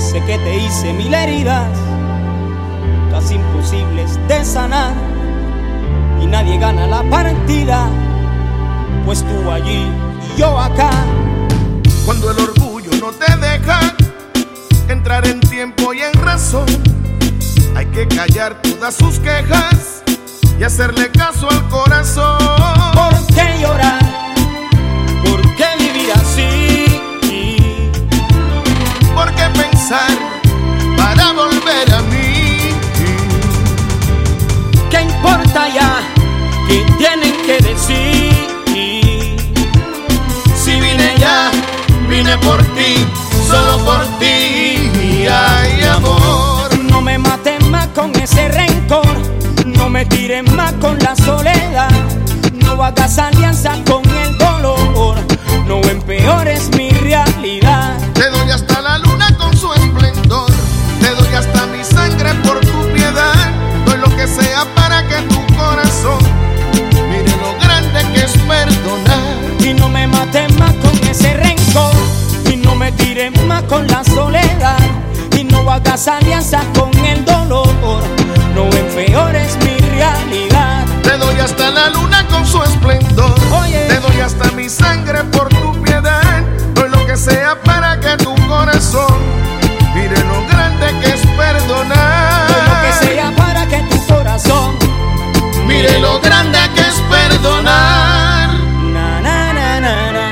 Sé que te hice mil heridas, casi imposibles de sanar, y nadie gana la partida, pues tú allí y yo acá. Cuando el orgullo no te deja entrar en tiempo y en razón, hay que callar todas sus quejas y hacerle caso al corazón. ¿Por qué llorar? ¿Por qué vivir así? ¿Por qué pensar para volver a mí? ¿Qué importa ya? ¿Qué tienen que decir? Si vine ya, vine por ti, solo por ti. Ay, amor, no me mates más con ese rencor, no me tires más con la soledad, no hagas alianza con el dolor, no empeores mi realidad. Te doy hasta la luna con su esplendor, te doy hasta mi sangre por tu piedad, doy lo que sea para que tu corazón mire lo grande que es perdonar. Y no me mates más con ese rencor, y no me tires más con la soledad, y no hagas alianza con el dolor, no empeores mi realidad. Te doy hasta la luna con su esplendor, oye, te doy hasta mi sangre por tu piedad, doy lo que sea para que tu corazón mire lo grande que es perdonar. Doy lo que sea para que tu corazón mire lo grande que es perdonar. Na, na, na, na, na.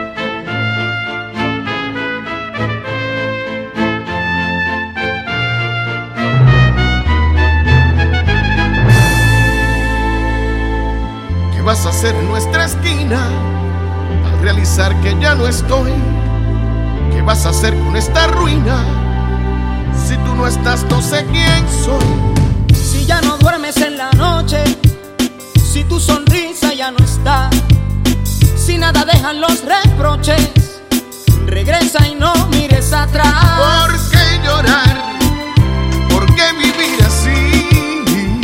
¿Qué vas a hacer en nuestra esquina al realizar que ya no estoy? ¿Qué vas a hacer con esta ruina? Si tú no estás, no sé quién soy. Si ya no duermes en la noche, si tu sonrisa ya no está, si nada dejan los reproches, regresa y no mires atrás. ¿Por qué llorar? ¿Por qué vivir así?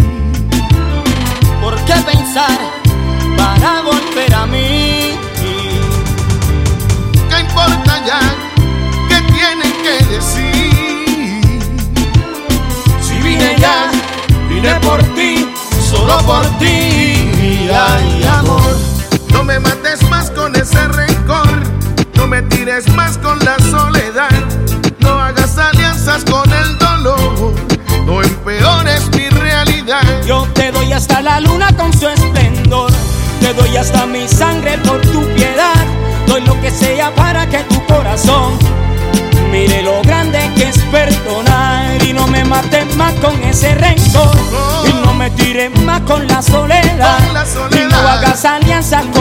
¿Por qué pensar para volver a mí? ¿Qué importa ya? ¿Qué tienen que decir? Si vine ya, vine por ti, solo por ti. Ay, amor, no me mates más con ese rencor, no me tires más con la soledad, no hagas alianzas con el dolor, no empeores mi realidad. Yo te doy hasta la luna con su esplendor, te doy hasta mi sangre por tu piedad, doy lo que sea para que tu corazón mire lo grande que es perdonar. Y no me mates más con ese rencor, y no me tires más con la soledad, y no hagas alianza